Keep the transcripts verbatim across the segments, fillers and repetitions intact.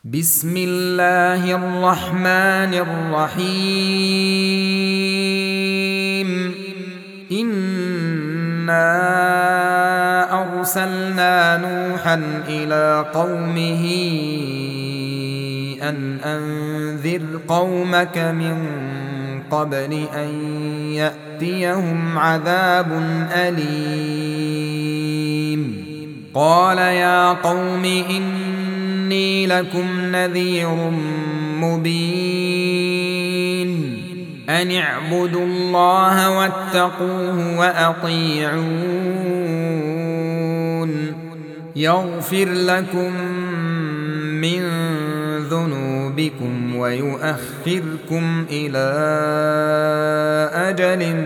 بسم الله الرحمن الرحيم إنا أرسلنا نوحا إلى قومه أن أنذر قومك من قبل أن يأتيهم عذاب أليم قال يا قوم إني لكم نذير مبين أن اعبدوا الله واتقوه وأطيعون يغفر لكم من ذنوبكم ويؤخركم إلى أجل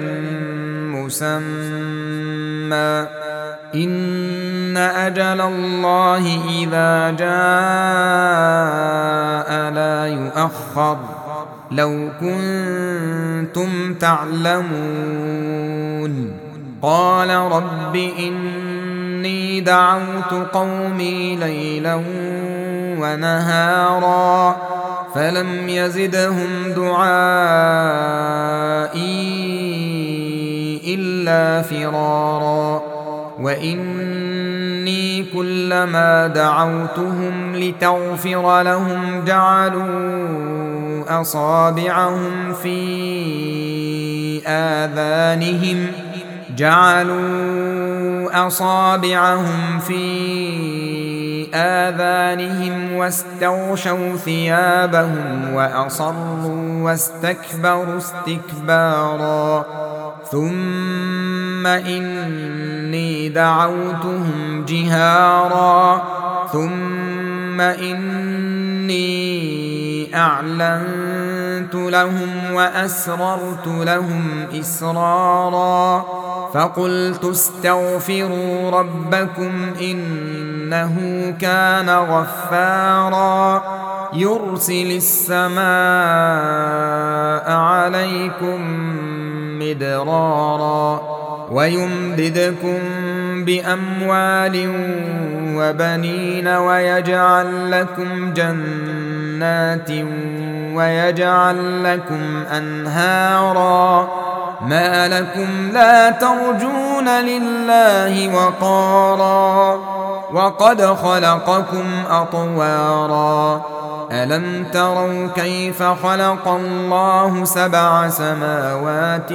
مسمى إن أجل الله إذا جاء لا يؤخر لو كنتم تعلمون قال رب إني دعوت قومي ليلا ونهارا فلم يزدهم دعائي إلا فرارا وإني كلما دعوتهم لتغفر لهم جعلوا أصابعهم في آذانهم جعلوا أصابعهم في آذانهم واستغشوا ثيابهم وأصروا واستكبروا استكبارا ثم إني دعوتهم جهارا ثم إني أعلنت لهم وأسررت لهم إسرارا فقلت استغفروا ربكم إنه كان غفارا يرسل السماء عليكم مدرارا ويمددكم بأموال وبنين ويجعل لكم جنات ويجعل لكم أنهارا ما لكم لا ترجون لله وقارا وقد خلقكم أطوارا ألم تروا كيف خلق الله سبع سماوات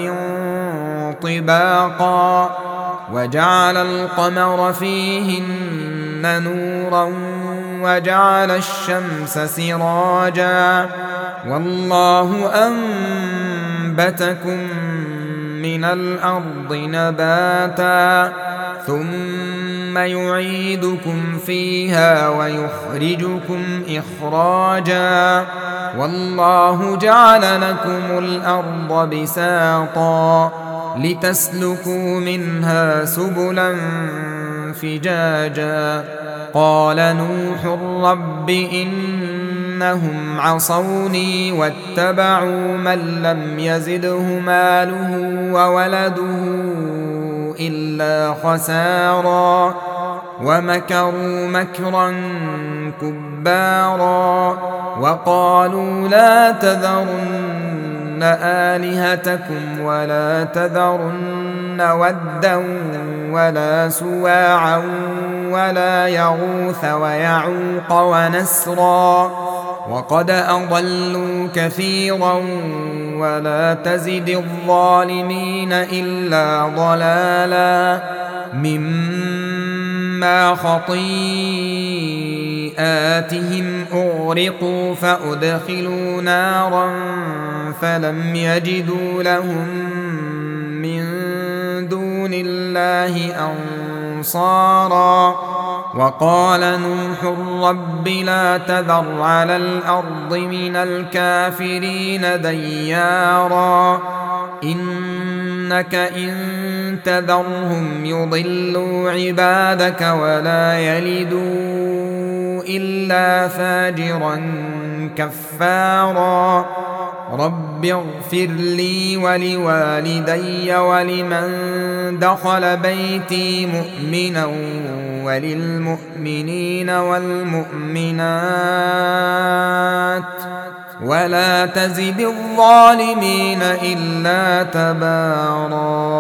طباقا وجعل القمر فيهن نورا وجعل الشمس سراجا والله أنبتكم من الأرض نباتا ثم يعيدكم فيها ويخرجكم إخراجا والله جعل لكم الأرض بساطا لتسلكوا منها سبلا فجاجا قال نوح رب إنهم عصوني واتبعوا من لم يزده ماله وولده إلا خسارا ومكروا مكرا كبارا وقالوا لا تذرن آلهتكم ولا تذرن ودا ولا سواعا ولا يغوث ويعوق ونسرا وقد أضلوا كثيرا ولا تزد الظالمين إلا ضلالا مما خطيئاتهم أغرقوا فأدخلوا نارا فلم يجدوا لهم من دون الله أنصارا وقال نوح رب لا تذر على الأرض من الكافرين ديارا إنك إن تذرهم يضلوا عبادك ولا يلدوا إلا فاجرا كفارا رب اغفر لي ولوالدي ولمن دخل بيتي مؤمنا وللمؤمنين والمؤمنات ولا تزد الظالمين إلا تباراً.